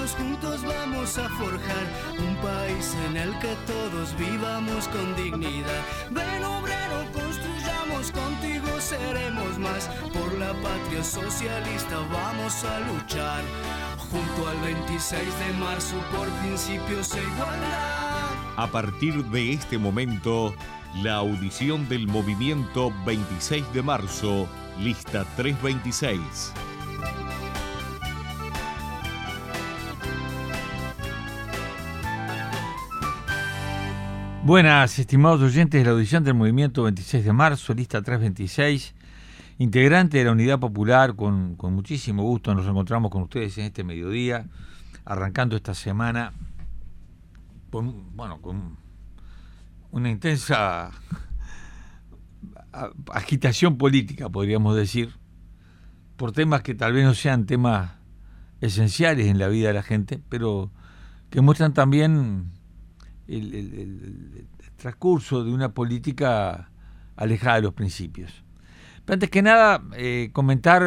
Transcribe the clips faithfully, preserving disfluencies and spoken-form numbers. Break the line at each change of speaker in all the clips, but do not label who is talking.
todos juntos vamos a forjar un país en el que todos vivamos con dignidad. Ven obrero, construyamos, contigo seremos más. Por la patria socialista vamos a luchar. Junto al veintiséis de marzo por principios e igualdad.
A partir de este momento, la audición del movimiento veintiséis de marzo, lista trescientos veintiséis.
Buenas, estimados oyentes de la audición del movimiento veintiséis de marzo, lista trescientos veintiséis. Integrante de la Unidad Popular, con, con muchísimo gusto nos encontramos con ustedes en este mediodía, arrancando esta semana con, bueno, con una intensa agitación política, podríamos decir, por temas que tal vez no sean temas esenciales en la vida de la gente, pero que muestran también el, el, el, el transcurso de una política alejada de los principios. Pero antes que nada, eh, comentar,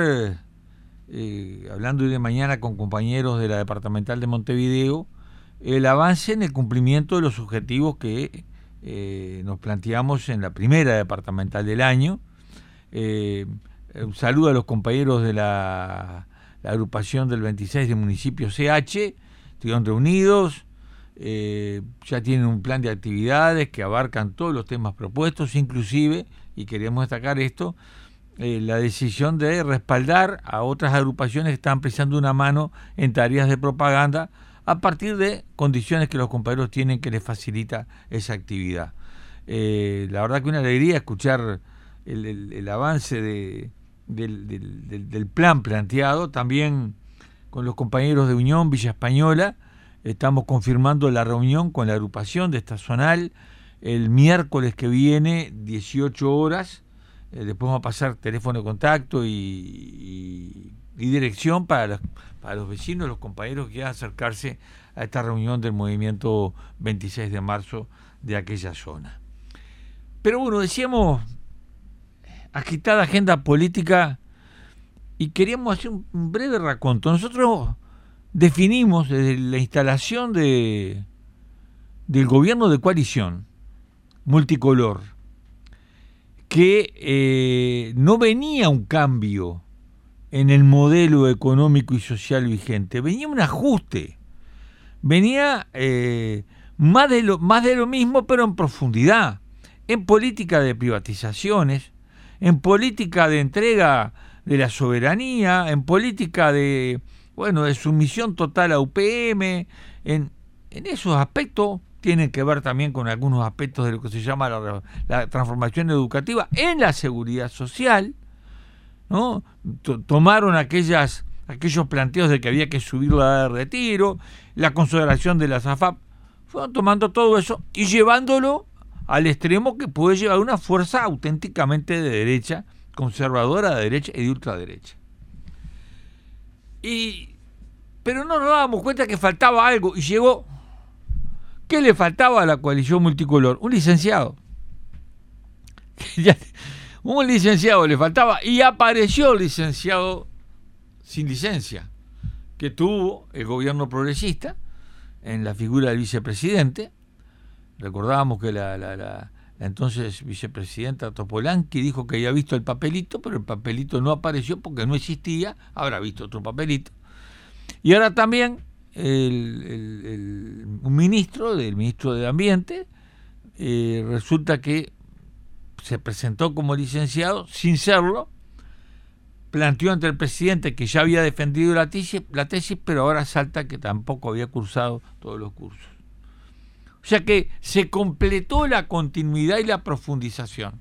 eh, hablando hoy de mañana con compañeros de la Departamental de Montevideo, el avance en el cumplimiento de los objetivos que eh, nos planteamos en la primera departamental del año. Eh, un saludo a los compañeros de la, la agrupación del veintiséis de municipios C H, estuvieron reunidos, eh, ya tienen un plan de actividades que abarcan todos los temas propuestos, inclusive, y queremos destacar esto, Eh, la decisión de respaldar a otras agrupaciones que están prestando una mano en tareas de propaganda a partir de condiciones que los compañeros tienen que les facilita esa actividad. Eh, la verdad que una alegría escuchar el, el, el avance de, del, del, del, del plan planteado. También con los compañeros de Unión Villa Española estamos confirmando la reunión con la agrupación de esta zonal el miércoles que viene, dieciocho horas. Eh, después vamos a pasar teléfono de contacto y, y, y dirección para los, para los vecinos, los compañeros que quieran acercarse a esta reunión del movimiento veintiséis de marzo de aquella zona. Pero bueno, decíamos, agitada agenda política, y queríamos hacer un, un breve raconto. Nosotros definimos desde la instalación de, del gobierno de coalición multicolor que eh, no venía un cambio en el modelo económico y social vigente, venía un ajuste, venía eh, más, de lo, más de lo mismo, pero en profundidad, en política de privatizaciones, en política de entrega de la soberanía, en política de, bueno, de sumisión total a U P M, en, en esos aspectos. Tienen que ver también con algunos aspectos de lo que se llama la, la transformación educativa en la seguridad social, ¿no? T- tomaron aquellas, aquellos planteos de que había que subir la edad de retiro, la consideración de las A F A P, fueron tomando todo eso y llevándolo al extremo que puede llevar una fuerza auténticamente de derecha, conservadora, de derecha y de ultraderecha. Y, pero no nos dábamos cuenta que faltaba algo y llegó. ¿Qué le faltaba a la coalición multicolor? Un licenciado. Un licenciado le faltaba y apareció el licenciado sin licencia que tuvo el gobierno progresista en la figura del vicepresidente. Recordábamos que la, la, la, la entonces vicepresidenta Topolanqui dijo que había visto el papelito, pero el papelito no apareció porque no existía, habrá visto otro papelito. Y ahora también El, el, el, un ministro del ministro de Ambiente eh, resulta que se presentó como licenciado sin serlo, planteó ante el presidente que ya había defendido la tesis, la tesis, pero ahora salta que tampoco había cursado todos los cursos. O sea que se completó la continuidad y la profundización.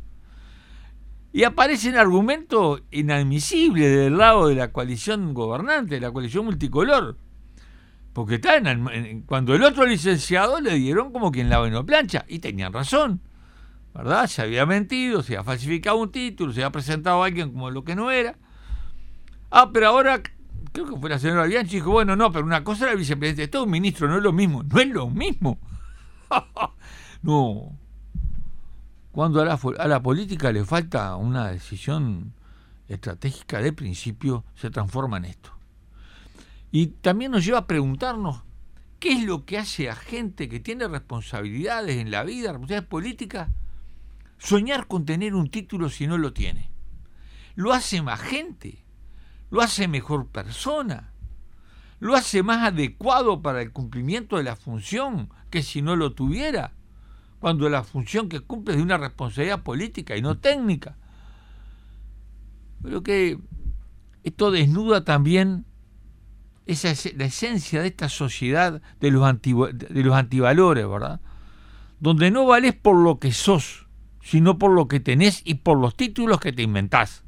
Y aparecen argumentos inadmisibles del lado de la coalición gobernante, de la coalición multicolor. Porque está en el, en, cuando el otro licenciado le dieron como quien lava y no plancha, y tenían razón, ¿verdad? Se había mentido, se había falsificado un título, se había presentado a alguien como lo que no era. Ah, pero ahora, creo que fue la señora Bianchi, dijo, bueno, no, pero una cosa era el vicepresidente, esto es un ministro, no es lo mismo, no es lo mismo. No. Cuando a la, a la política le falta una decisión estratégica de principio, se transforma en esto. Y también nos lleva a preguntarnos qué es lo que hace a gente que tiene responsabilidades en la vida, responsabilidades políticas, soñar con tener un título si no lo tiene. Lo hace más gente, lo hace mejor persona, lo hace más adecuado para el cumplimiento de la función que si no lo tuviera, cuando la función que cumple es de una responsabilidad política y no técnica. Pero que esto desnuda también esa es la esencia de esta sociedad de los, anti, de los antivalores, ¿verdad? Donde no valés por lo que sos, sino por lo que tenés y por los títulos que te inventás.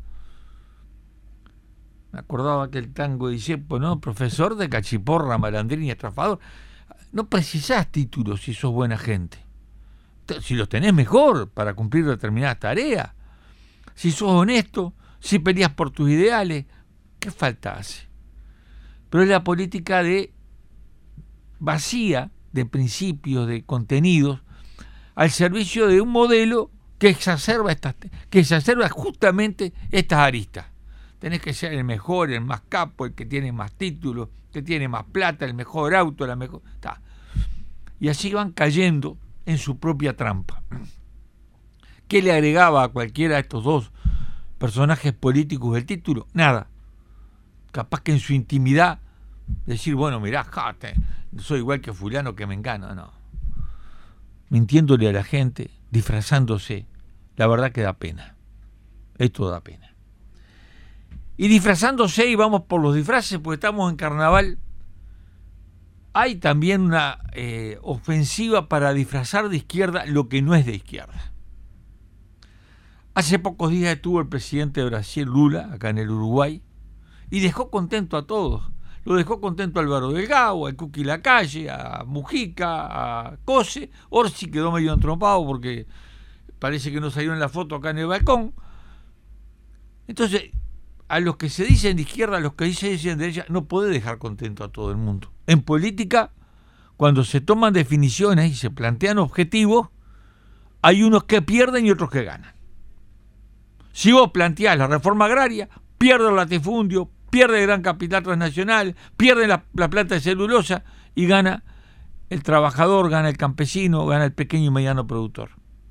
Me acordaba que el tango dice, pues no, profesor de cachiporra, malandrín y estafador. No precisás títulos si sos buena gente. Si los tenés, mejor para cumplir determinadas tareas. Si sos honesto, si peleas por tus ideales, ¿qué falta hace? Pero es la política de vacía de principios, de contenidos, al servicio de un modelo que exacerba estas, que exacerba justamente estas aristas. Tenés que ser el mejor, el más capo, el que tiene más títulos, que tiene más plata, el mejor auto, la mejor. Ta. Y así van cayendo en su propia trampa. ¿Qué le agregaba a cualquiera de estos dos personajes políticos el título? Nada. Capaz que en su intimidad decir, bueno, mirá, jate, soy igual que fulano que mengano, no. Mintiéndole a la gente, disfrazándose, la verdad que da pena. Esto da pena. Y disfrazándose, y vamos por los disfraces, porque estamos en carnaval, hay también una eh, ofensiva para disfrazar de izquierda lo que no es de izquierda. Hace pocos días estuvo el presidente de Brasil, Lula, acá en el Uruguay, y dejó contento a todos. Lo dejó contento a Álvaro Delgado, a Cuqui Lacalle, a Mujica, a Cose. Orsi quedó medio entrompado porque parece que no salió en la foto acá en el balcón. Entonces, a los que se dicen de izquierda, a los que se dicen de derecha, no puede dejar contento a todo el mundo. En política, cuando se toman definiciones y se plantean objetivos, hay unos que pierden y otros que ganan. Si vos planteás la reforma agraria, pierde el latifundio, pierde el gran capital transnacional, pierde la, la planta de celulosa y gana el trabajador, gana el campesino, gana el pequeño y mediano productor.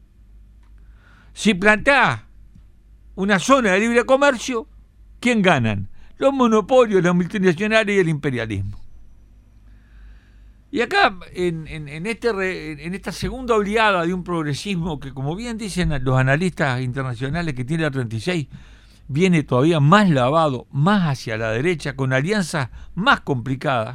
Si planteás una zona de libre comercio, ¿quién ganan? Los monopolios, las multinacionales y el imperialismo. Y acá, en, en, en, este, en esta segunda oleada de un progresismo que, como bien dicen los analistas internacionales, que tiene la treinta y seis, viene todavía más lavado, más hacia la derecha, con alianzas más complicadas.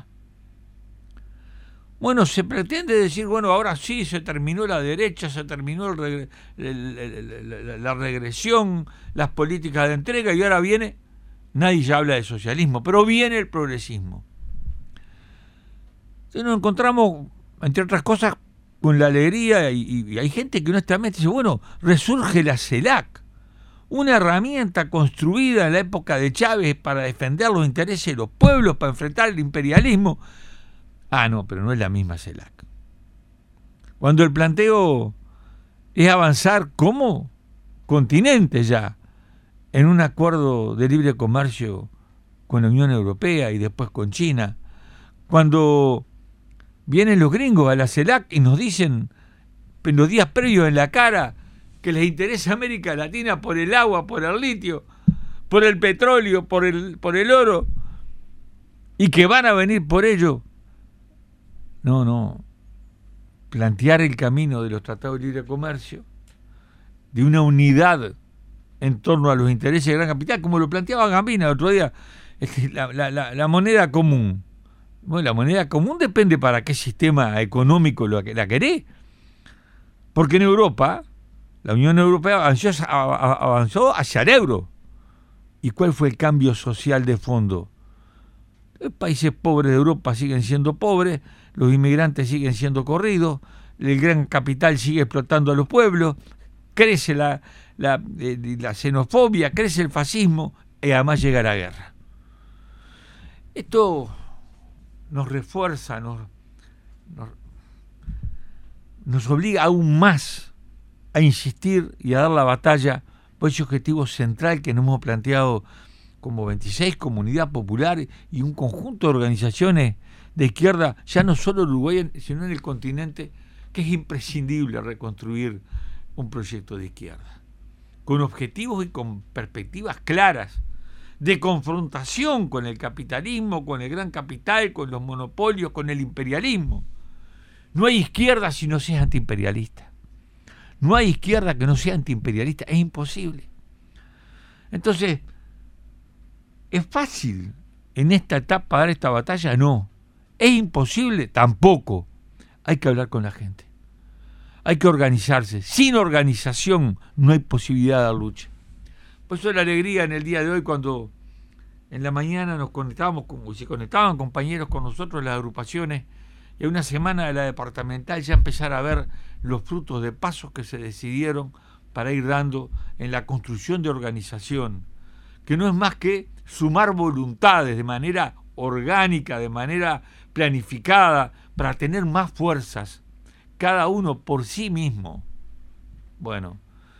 Bueno, se pretende decir, bueno, ahora sí se terminó la derecha, se terminó el regre, el, el, el, la regresión, las políticas de entrega, y ahora viene, nadie ya habla de socialismo, pero viene el progresismo. Entonces nos encontramos, entre otras cosas, con la alegría, y, y hay gente que honestamente dice, bueno, resurge la CELAC, una herramienta construida en la época de Chávez para defender los intereses de los pueblos, para enfrentar el imperialismo. Ah, no, pero no es la misma CELAC. Cuando el planteo es avanzar como continente ya en un acuerdo de libre comercio con la Unión Europea y después con China, cuando vienen los gringos a la CELAC y nos dicen en los días previos en la cara que les interesa América Latina por el agua, por el litio, por el petróleo, por el, por el oro, y que van a venir por ello. No, no. Plantear el camino de los tratados de libre comercio, de una unidad en torno a los intereses del gran capital, como lo planteaba Gambina el otro día, la, la, la, la moneda común. Bueno, la moneda común depende para qué sistema económico la querés. Porque en Europa, la Unión Europea avanzó, avanzó hacia el euro. ¿Y cuál fue el cambio social de fondo? Los países pobres de Europa siguen siendo pobres, los inmigrantes siguen siendo corridos, el gran capital sigue explotando a los pueblos, crece la, la, la xenofobia, crece el fascismo y además llega la guerra. Esto nos refuerza, nos, nos, nos obliga aún más a insistir y a dar la batalla por ese objetivo central que nos hemos planteado como veintiséis Comunidad Popular y un conjunto de organizaciones de izquierda, ya no solo en Uruguay, sino en el continente, que es imprescindible reconstruir un proyecto de izquierda, con objetivos y con perspectivas claras, de confrontación con el capitalismo, con el gran capital, con los monopolios, con el imperialismo. No hay izquierda si no seas antiimperialista. No hay izquierda que no sea antiimperialista, es imposible. Entonces, ¿es fácil en esta etapa dar esta batalla? No. ¿Es imposible? Tampoco. Hay que hablar con la gente. Hay que organizarse. Sin organización no hay posibilidad de dar lucha. Por eso la alegría en el día de hoy, cuando en la mañana nos conectábamos, como se conectaban compañeros con nosotros las agrupaciones, y a una semana de la departamental ya empezar a ver los frutos de pasos que se decidieron para ir dando en la construcción de organización, que no es más que sumar voluntades de manera orgánica, de manera planificada, para tener más fuerzas, cada uno por sí mismo. Bueno,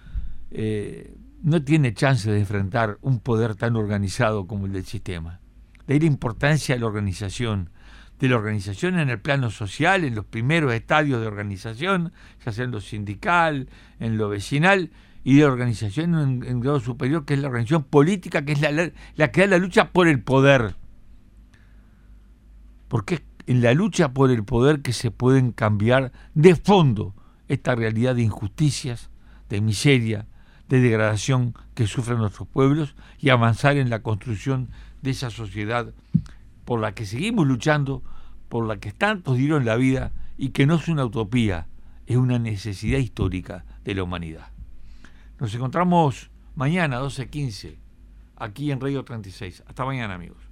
eh, no tiene chance de enfrentar un poder tan organizado como el del sistema. De ahí la importancia de la organización, de la organización en el plano social, en los primeros estadios de organización, ya sea en lo sindical, en lo vecinal, y de organización en, en grado superior, que es la organización política, que es la, la, la que da la lucha por el poder. Porque es en la lucha por el poder que se pueden cambiar de fondo esta realidad de injusticias, de miseria, de degradación que sufren nuestros pueblos, y avanzar en la construcción de esa sociedad por la que seguimos luchando, por la que tantos dieron la vida, y que no es una utopía, es una necesidad histórica de la humanidad. Nos encontramos mañana a doce quince, aquí en Radio treinta y seis. Hasta mañana, amigos.